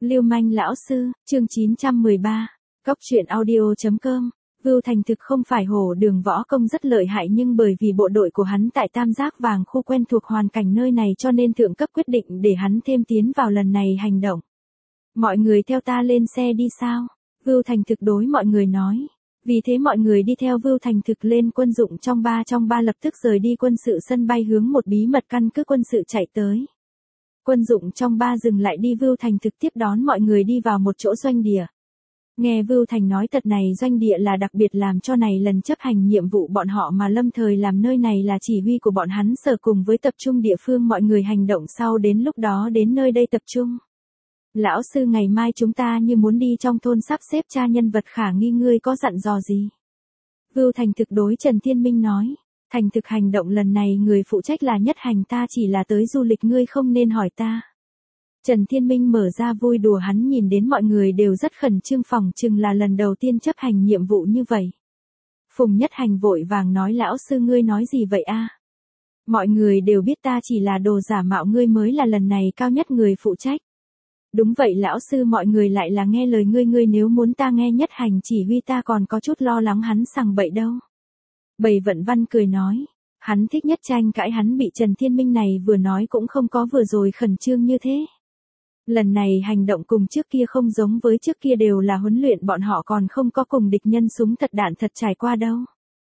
Lưu manh lão sư, chương 913, Cóc truyện audio.com. Vưu Thành thực không phải hổ đường võ công rất lợi hại, nhưng bởi vì bộ đội của hắn tại Tam Giác Vàng khu quen thuộc hoàn cảnh nơi này cho nên thượng cấp quyết định để hắn thêm tiến vào lần này hành động. Mọi người theo ta lên xe đi sao? Vưu Thành thực đối mọi người nói. Vì thế mọi người đi theo Vưu Thành thực lên quân dụng trong ba lập tức rời đi quân sự sân bay hướng một bí mật căn cứ quân sự chạy tới. Quân dụng trong ba dừng lại đi, Vưu Thành thực tiếp đón mọi người đi vào một chỗ doanh địa. Nghe Vưu Thành nói thật này doanh địa là đặc biệt làm cho này lần chấp hành nhiệm vụ bọn họ mà lâm thời làm, nơi này là chỉ huy của bọn hắn sở cùng với tập trung địa phương mọi người hành động sau đến lúc đó đến nơi đây tập trung. Lão sư, ngày mai chúng ta như muốn đi trong thôn sắp xếp tra nhân vật khả nghi, ngươi có dặn dò gì? Vưu Thành thực đối Trần Thiên Minh nói. Thành thực hành động lần này người phụ trách là Nhất Hành, ta chỉ là tới du lịch, ngươi không nên hỏi ta. Trần Thiên Minh mở ra vui đùa, hắn nhìn đến mọi người đều rất khẩn trương, phỏng chừng là lần đầu tiên chấp hành nhiệm vụ như vậy. Phùng Nhất Hành vội vàng nói, lão sư ngươi nói gì vậy a? Mọi người đều biết ta chỉ là đồ giả mạo, ngươi mới là lần này cao nhất người phụ trách. Đúng vậy lão sư, mọi người lại là nghe lời ngươi nếu muốn ta nghe Nhất Hành chỉ huy ta còn có chút lo lắng hắn sằng bậy đâu. Bầy Vận Văn cười nói, hắn thích nhất tranh cãi, hắn bị Trần Thiên Minh này vừa nói cũng không có vừa rồi khẩn trương như thế. Lần này hành động cùng trước kia không giống, với trước kia đều là huấn luyện, bọn họ còn không có cùng địch nhân súng thật đạn thật trải qua đâu.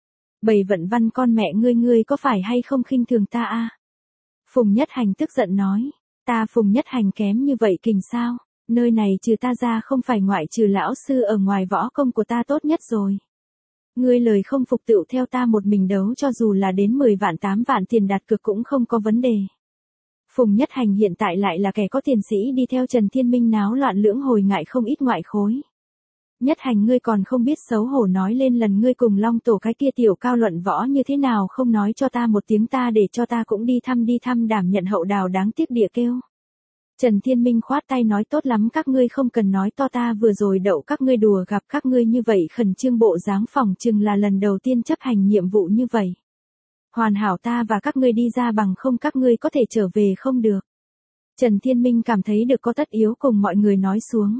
Bầy Vận Văn, con mẹ ngươi có phải hay không khinh thường ta a? Phùng Nhất Hành tức giận nói, ta Phùng Nhất Hành kém như vậy kình sao? Nơi này trừ ta ra không phải ngoại trừ lão sư ở ngoài võ công của ta tốt nhất rồi. Ngươi lời không phục tựu theo ta một mình đấu, cho dù là đến 10 vạn 8 vạn tiền đặt cược cũng không có vấn đề. Phùng Nhất Hành hiện tại lại là kẻ có tiền sĩ, đi theo Trần Thiên Minh náo loạn lưỡng hồi, ngại không ít ngoại khối. Nhất Hành, ngươi còn không biết xấu hổ, nói lên lần ngươi cùng Long Tổ cái kia tiểu cao luận võ như thế nào không nói cho ta một tiếng, ta để cho ta cũng đi thăm đảm nhận hậu đào, đáng tiếc địa kêu. Trần Thiên Minh khoát tay nói, tốt lắm, các ngươi không cần nói to, ta vừa rồi đậu các ngươi đùa, gặp các ngươi như vậy khẩn trương bộ dáng phỏng chừng là lần đầu tiên chấp hành nhiệm vụ như vậy. Hoàn hảo, ta và các ngươi đi ra, bằng không các ngươi có thể trở về không được. Trần Thiên Minh cảm thấy được có tất yếu cùng mọi người nói xuống.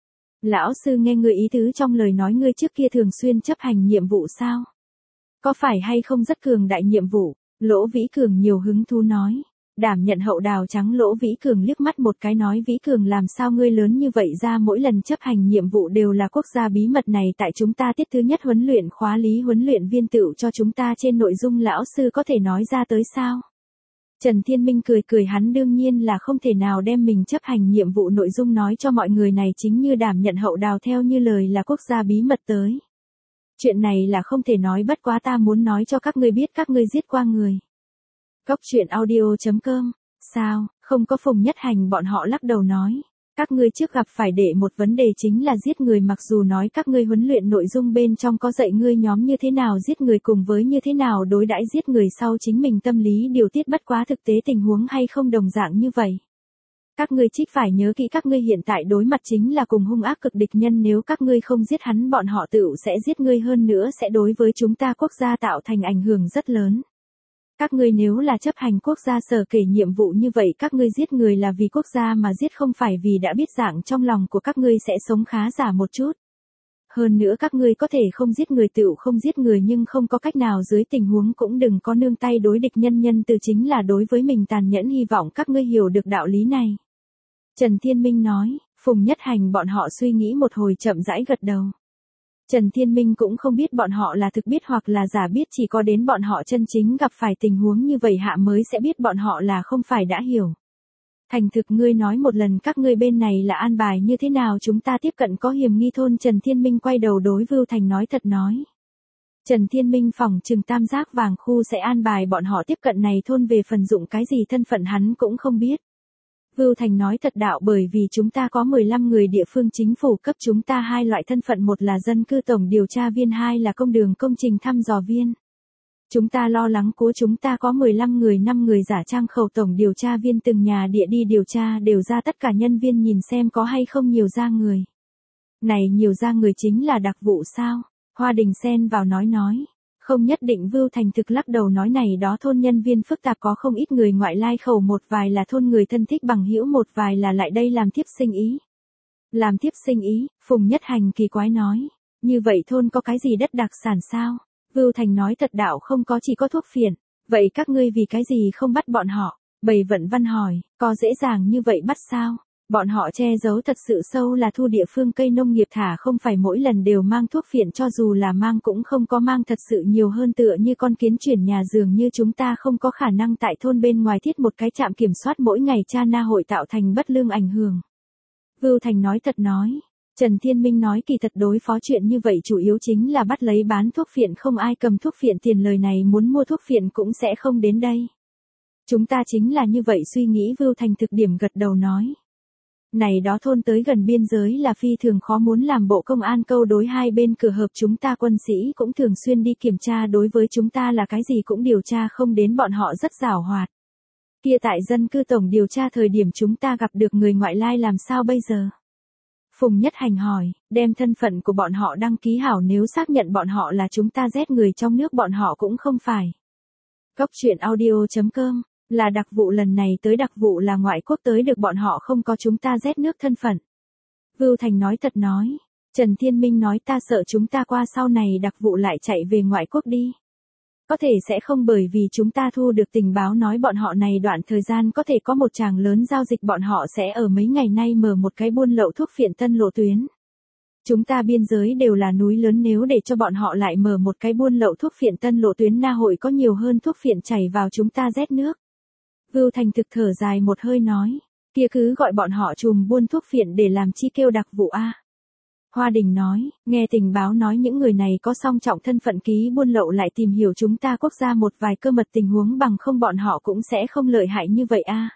Lão sư, nghe ngươi ý tứ trong lời nói, ngươi trước kia thường xuyên chấp hành nhiệm vụ sao? Có phải hay không rất cường đại nhiệm vụ? Lỗ Vĩ Cường nhiều hứng thú nói. Đảm nhận hậu đào trắng Lỗ Vĩ Cường liếc mắt một cái nói, Vĩ Cường làm sao ngươi lớn như vậy ra, mỗi lần chấp hành nhiệm vụ đều là quốc gia bí mật này, tại chúng ta tiết thứ nhất huấn luyện khóa lý huấn luyện viên tựu cho chúng ta trên nội dung, lão sư có thể nói ra tới sao? Trần Thiên Minh cười, hắn đương nhiên là không thể nào đem mình chấp hành nhiệm vụ nội dung nói cho mọi người này, chính như đảm nhận hậu đào theo như lời là quốc gia bí mật tới. Chuyện này là không thể nói, bất quá ta muốn nói cho các ngươi biết, các ngươi giết qua người. Cóc truyện audio.com. Sao, không có? Phùng Nhất Hành bọn họ lắc đầu nói. Các ngươi trước gặp phải để một vấn đề chính là giết người, mặc dù nói các ngươi huấn luyện nội dung bên trong có dạy ngươi nhóm như thế nào giết người cùng với như thế nào đối đãi giết người sau chính mình tâm lý điều tiết, bất quá thực tế tình huống hay không đồng dạng như vậy. Các ngươi trích phải nhớ kỹ, các ngươi hiện tại đối mặt chính là cùng hung ác cực địch nhân, nếu các ngươi không giết hắn, bọn họ tựu sẽ giết ngươi, hơn nữa sẽ đối với chúng ta quốc gia tạo thành ảnh hưởng rất lớn. Các ngươi nếu là chấp hành quốc gia sở kể nhiệm vụ như vậy, các ngươi giết người là vì quốc gia mà giết, không phải vì đã biết dạng trong lòng của các ngươi sẽ sống khá giả một chút. Hơn nữa các ngươi có thể không giết người tựu không giết người, nhưng không có cách nào dưới tình huống cũng đừng có nương tay đối địch nhân, nhân từ chính là đối với mình tàn nhẫn, hy vọng các ngươi hiểu được đạo lý này. Trần Thiên Minh nói. Phùng Nhất Hành bọn họ suy nghĩ một hồi chậm rãi gật đầu. Trần Thiên Minh cũng không biết bọn họ là thực biết hoặc là giả biết, chỉ có đến bọn họ chân chính gặp phải tình huống như vậy hạ mới sẽ biết bọn họ là không phải đã hiểu. Thành thực, ngươi nói một lần các ngươi bên này là an bài như thế nào chúng ta tiếp cận có hiểm nghi thôn? Trần Thiên Minh quay đầu đối Vưu Thành nói thật nói. Trần Thiên Minh phỏng chừng Tam Giác Vàng khu sẽ an bài bọn họ tiếp cận này thôn, về phần dụng cái gì thân phận hắn cũng không biết. Vưu Thành nói thật đạo, bởi vì chúng ta có 15 người địa phương chính phủ cấp chúng ta hai loại thân phận, một là dân cư tổng điều tra viên, hai là công đường công trình thăm dò viên. Chúng ta lo lắng của chúng ta có 15 người, 5 người giả trang khẩu tổng điều tra viên, từng nhà địa đi điều tra, đều ra tất cả nhân viên nhìn xem có hay không nhiều ra người. Này nhiều ra người chính là đặc vụ sao? Hoa Đình xen vào nói. Không nhất định. Vưu Thành thực lắc đầu nói, này đó thôn nhân viên phức tạp, có không ít người ngoại lai khẩu, một vài là thôn người thân thích bằng hữu, một vài là lại đây làm tiếp sinh ý. Làm tiếp sinh ý, Phùng Nhất Hành kỳ quái nói. Như vậy thôn có cái gì đất đặc sản sao? Vưu Thành nói thật đạo không có, chỉ có thuốc phiện. Vậy các ngươi vì cái gì không bắt bọn họ? Bầy Vận Văn hỏi, có dễ dàng như vậy bắt sao? Bọn họ che giấu thật sự sâu là thu địa phương cây nông nghiệp, thả không phải mỗi lần đều mang thuốc phiện, cho dù là mang cũng không có mang thật sự nhiều hơn, tựa như con kiến chuyển nhà, dường như chúng ta không có khả năng tại thôn bên ngoài thiết một cái trạm kiểm soát mỗi ngày tra na hội tạo thành bất lương ảnh hưởng. Vưu Thành nói thật nói. Trần Thiên Minh nói kỳ thật đối phó chuyện như vậy chủ yếu chính là bắt lấy bán thuốc phiện, không ai cầm thuốc phiện tiền, lời này muốn mua thuốc phiện cũng sẽ không đến đây. Chúng ta chính là như vậy suy nghĩ. Vưu Thành thực điểm gật đầu nói. Này đó thôn tới gần biên giới là phi thường khó, muốn làm bộ công an câu đối hai bên cửa hợp, chúng ta quân sĩ cũng thường xuyên đi kiểm tra, đối với chúng ta là cái gì cũng điều tra không đến, bọn họ rất giàu hoạt. Kia tại dân cư tổng điều tra thời điểm chúng ta gặp được người ngoại lai làm sao bây giờ? Phùng Nhất Hành hỏi, đem thân phận của bọn họ đăng ký hảo, nếu xác nhận bọn họ là chúng ta giết người trong nước bọn họ cũng không phải. Cốc truyện audio.com, là đặc vụ lần này tới, đặc vụ là ngoại quốc tới được, bọn họ không có chúng ta giết nước thân phận. Vưu Thành nói thật nói. Trần Thiên Minh nói ta sợ chúng ta qua sau này đặc vụ lại chạy về ngoại quốc đi. Có thể sẽ không, bởi vì chúng ta thu được tình báo nói bọn họ này đoạn thời gian có thể có một tràng lớn giao dịch, bọn họ sẽ ở mấy ngày nay mở một cái buôn lậu thuốc phiện tân lộ tuyến. Chúng ta biên giới đều là núi lớn, nếu để cho bọn họ lại mở một cái buôn lậu thuốc phiện tân lộ tuyến, na hội có nhiều hơn thuốc phiện chảy vào chúng ta rét nước. Vưu Thành thực thở dài một hơi nói, kia cứ gọi bọn họ trùm buôn thuốc phiện để làm chi kêu đặc vụ a. Hoa Đình nói, nghe tình báo nói những người này có song trọng thân phận, ký buôn lậu lại tìm hiểu chúng ta quốc gia một vài cơ mật tình huống, bằng không bọn họ cũng sẽ không lợi hại như vậy a.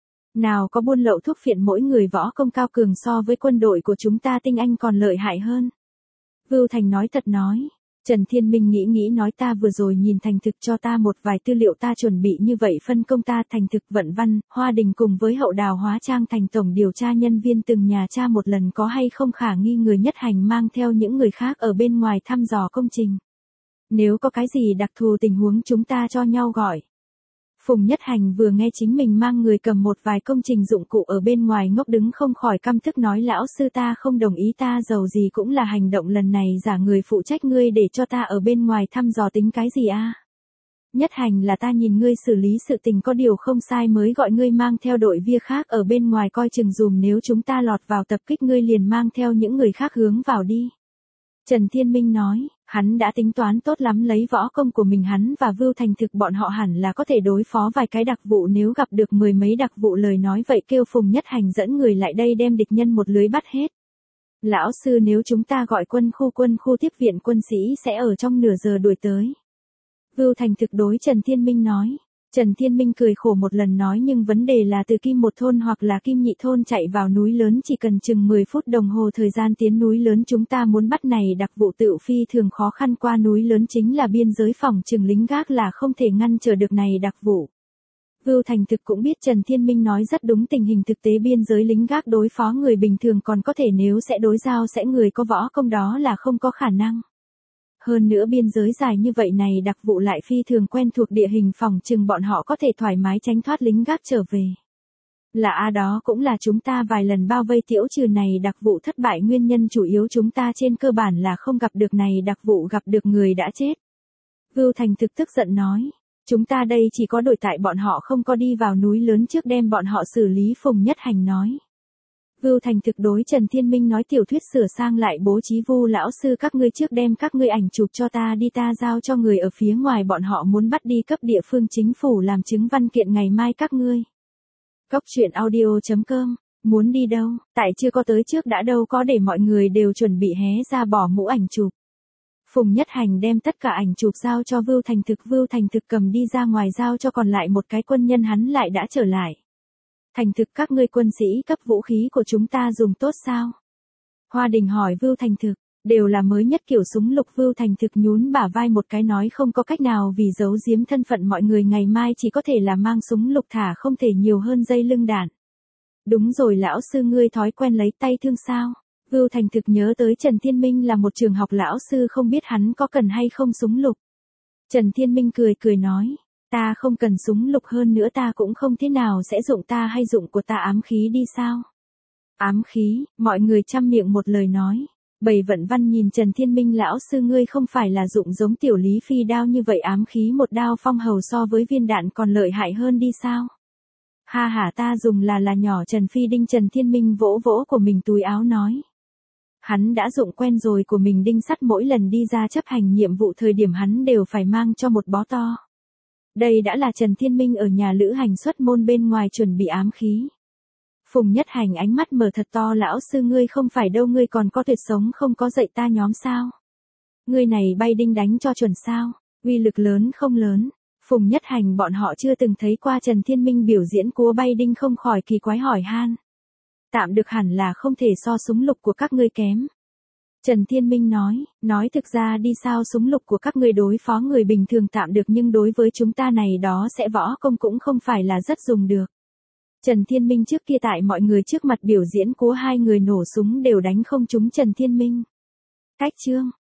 Nào có buôn lậu thuốc phiện mỗi người võ công cao cường, so với quân đội của chúng ta tinh anh còn lợi hại hơn. Vưu Thành nói thật nói. Trần Thiên Minh nghĩ nói ta vừa rồi nhìn Thành Thực cho ta một vài tư liệu, ta chuẩn bị như vậy phân công ta, Thành Thực, Vận Văn, Hoa Đình cùng với Hậu Đào hóa trang thành tổng điều tra nhân viên, từng nhà tra một lần có hay không khả nghi người, Nhất Hành mang theo những người khác ở bên ngoài thăm dò công trình. Nếu có cái gì đặc thù tình huống chúng ta cho nhau gọi. Phùng Nhất Hành vừa nghe chính mình mang người cầm một vài công trình dụng cụ ở bên ngoài ngốc đứng không khỏi căm tức nói, lão sư ta không đồng ý, ta dầu gì cũng là hành động lần này giả người phụ trách, ngươi để cho ta ở bên ngoài thăm dò tính cái gì a? Nhất Hành là ta nhìn ngươi xử lý sự tình có điều không sai mới gọi ngươi mang theo đội viên khác ở bên ngoài coi chừng dùm, nếu chúng ta lọt vào tập kích ngươi liền mang theo những người khác hướng vào đi. Trần Thiên Minh nói, hắn đã tính toán tốt lắm, lấy võ công của mình hắn và Vưu Thành Thực bọn họ hẳn là có thể đối phó vài cái đặc vụ, nếu gặp được 10 mấy đặc vụ lời nói vậy kêu Phùng Nhất Hành dẫn người lại đây đem địch nhân một lưới bắt hết. Lão sư, nếu chúng ta gọi quân khu tiếp viện, quân sĩ sẽ ở trong nửa giờ đuổi tới. Vưu Thành Thực đối Trần Thiên Minh nói. Trần Thiên Minh cười khổ một lần nói, nhưng vấn đề là từ Kim Một thôn hoặc là Kim Nhị thôn chạy vào núi lớn chỉ cần chừng 10 phút đồng hồ thời gian tiến núi lớn, chúng ta muốn bắt này đặc vụ tự phi thường khó khăn, qua núi lớn chính là biên giới, phòng chừng lính gác là không thể ngăn trở được này đặc vụ. Vưu Thành Thực cũng biết Trần Thiên Minh nói rất đúng, tình hình thực tế biên giới lính gác đối phó người bình thường còn có thể, nếu sẽ đối giao sẽ người có võ công đó là không có khả năng. Hơn nữa biên giới dài như vậy này đặc vụ lại phi thường quen thuộc địa hình, phòng chừng bọn họ có thể thoải mái tránh thoát lính gác trở về. Đó cũng là chúng ta vài lần bao vây Tiễu Trừ này đặc vụ thất bại nguyên nhân chủ yếu, chúng ta trên cơ bản là không gặp được này đặc vụ, gặp được người đã chết. Vưu Thành Thực tức giận nói, chúng ta đây chỉ có đổi tại bọn họ không có đi vào núi lớn trước đem bọn họ xử lý. Phùng Nhất Hành nói. Vưu Thành Thực đối Trần Thiên Minh nói, tiểu thuyết sửa sang lại bố trí, Vu lão sư các ngươi trước đem các ngươi ảnh chụp cho ta đi, ta giao cho người ở phía ngoài, bọn họ muốn bắt đi cấp địa phương chính phủ làm chứng văn kiện, ngày mai các ngươi. Cốc truyện audio.com, muốn đi đâu, tại chưa có tới trước đã đâu có để mọi người đều chuẩn bị hé ra bỏ mũ ảnh chụp. Phùng Nhất Hành đem tất cả ảnh chụp giao cho Vưu Thành Thực, Vưu Thành Thực cầm đi ra ngoài giao cho còn lại một cái quân nhân, hắn lại đã trở lại. Thành Thực, các ngươi quân sĩ cấp vũ khí của chúng ta dùng tốt sao? Hoa Đình hỏi Vưu Thành Thực, đều là mới nhất kiểu súng lục. Vưu Thành Thực nhún bả vai một cái nói, không có cách nào, vì giấu giếm thân phận mọi người ngày mai chỉ có thể là mang súng lục, thả không thể nhiều hơn dây lưng đạn. Đúng rồi lão sư, ngươi thói quen lấy tay thương sao? Vưu Thành Thực nhớ tới Trần Thiên Minh là một trường học lão sư, không biết hắn có cần hay không súng lục. Trần Thiên Minh cười nói, ta không cần súng lục, hơn nữa ta cũng không thế nào sẽ dụng, ta hay dụng của ta ám khí đi sao? Ám khí, mọi người chăm miệng một lời nói. Bầy Vận Văn nhìn Trần Thiên Minh lão sư, ngươi không phải là dụng giống tiểu Lý Phi đao như vậy, ám khí một đao phong hầu so với viên đạn còn lợi hại hơn đi sao? Ha ha, ta dùng là nhỏ Trần Phi đinh. Trần Thiên Minh vỗ vỗ của mình túi áo nói. Hắn đã dụng quen rồi, của mình đinh sắt mỗi lần đi ra chấp hành nhiệm vụ thời điểm hắn đều phải mang cho một bó to. Đây đã là Trần Thiên Minh ở nhà lữ hành xuất môn bên ngoài chuẩn bị ám khí. Phùng Nhất Hành ánh mắt mở thật to, lão sư ngươi không phải đâu, ngươi còn có tuyệt sống không có dạy ta nhóm sao? Ngươi này bay đinh đánh cho chuẩn sao? Uy lực lớn không lớn? Phùng Nhất Hành bọn họ chưa từng thấy qua Trần Thiên Minh biểu diễn cúa bay đinh không khỏi kỳ quái hỏi han. Tạm được, hẳn là không thể so súng lục của các ngươi kém. Trần Thiên Minh nói thực ra đi, sao súng lục của các ngươi đối phó người bình thường tạm được, nhưng đối với chúng ta này đó sẽ võ công cũng không phải là rất dùng được. Trần Thiên Minh trước kia tại mọi người trước mặt biểu diễn cúa, hai người nổ súng đều đánh không trúng Trần Thiên Minh. Cách chương